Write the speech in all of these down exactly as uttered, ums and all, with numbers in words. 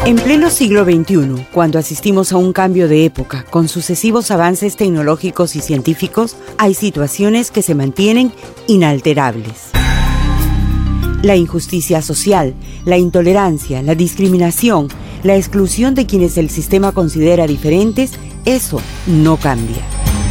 En pleno siglo veintiuno, cuando asistimos a un cambio de época con sucesivos avances tecnológicos y científicos, hay situaciones que se mantienen inalterables. La injusticia social, la intolerancia, la discriminación, la exclusión de quienes el sistema considera diferentes, eso no cambia.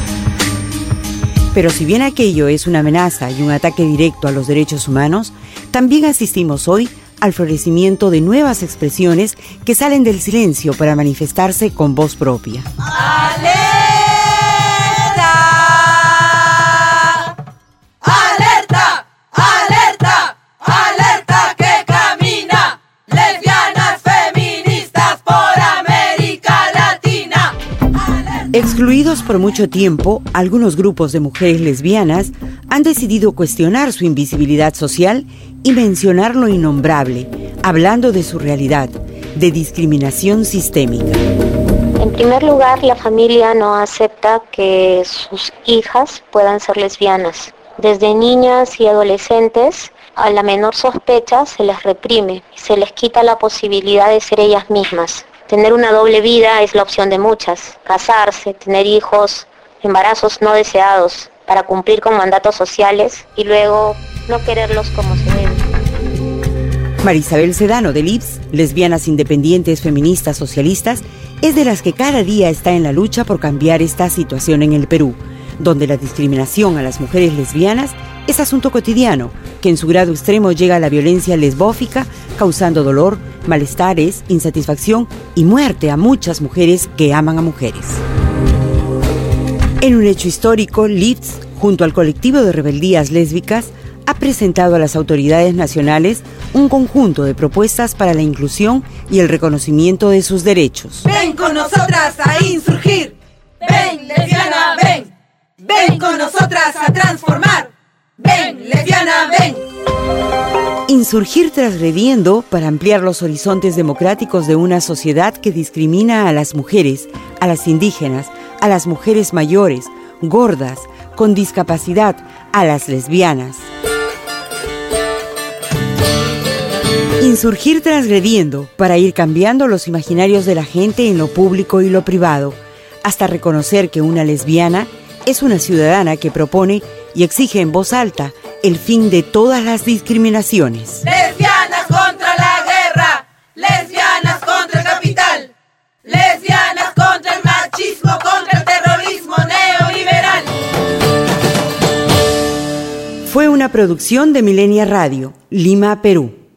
Pero si bien aquello es una amenaza y un ataque directo a los derechos humanos, también asistimos hoy al florecimiento de nuevas expresiones que salen del silencio para manifestarse con voz propia. ¡Alerta! ¡Alerta! ¡Alerta! ¡Alerta que camina! Lesbianas feministas por América Latina. ¡Alerta! Excluidos por mucho tiempo, algunos grupos de mujeres lesbianas han decidido cuestionar su invisibilidad social y mencionar lo innombrable, hablando de su realidad, de discriminación sistémica. En primer lugar, la familia no acepta que sus hijas puedan ser lesbianas. Desde niñas y adolescentes, a la menor sospecha se les reprime, se les quita la posibilidad de ser ellas mismas. Tener una doble vida es la opción de muchas. Casarse, tener hijos, embarazos no deseados, para cumplir con mandatos sociales y luego no quererlos como se debe. Marisabel Sedano del I P S, Lesbianas Independientes Feministas Socialistas, es de las que cada día está en la lucha por cambiar esta situación en el Perú, donde la discriminación a las mujeres lesbianas es asunto cotidiano, que en su grado extremo llega a la violencia lesbófica, causando dolor, malestares, insatisfacción y muerte a muchas mujeres que aman a mujeres. En un hecho histórico, L I P S, junto al colectivo de rebeldías lésbicas, ha presentado a las autoridades nacionales un conjunto de propuestas para la inclusión y el reconocimiento de sus derechos. Ven con nosotras a insurgir. Ven, lesbiana, ven. Ven con nosotras a transformar. Ven, lesbiana, ven. Insurgir transgrediendo para ampliar los horizontes democráticos de una sociedad que discrimina a las mujeres, a las indígenas, a las mujeres mayores, gordas, con discapacidad, a las lesbianas. Insurgir transgrediendo para ir cambiando los imaginarios de la gente en lo público y lo privado, hasta reconocer que una lesbiana es una ciudadana que propone y exige en voz alta el fin de todas las discriminaciones. Lesbianas contra la guerra, lesbianas contra el capital, lesbianas contra el machismo, contra el terrorismo neoliberal. Fue una producción de Milenia Radio, Lima, Perú.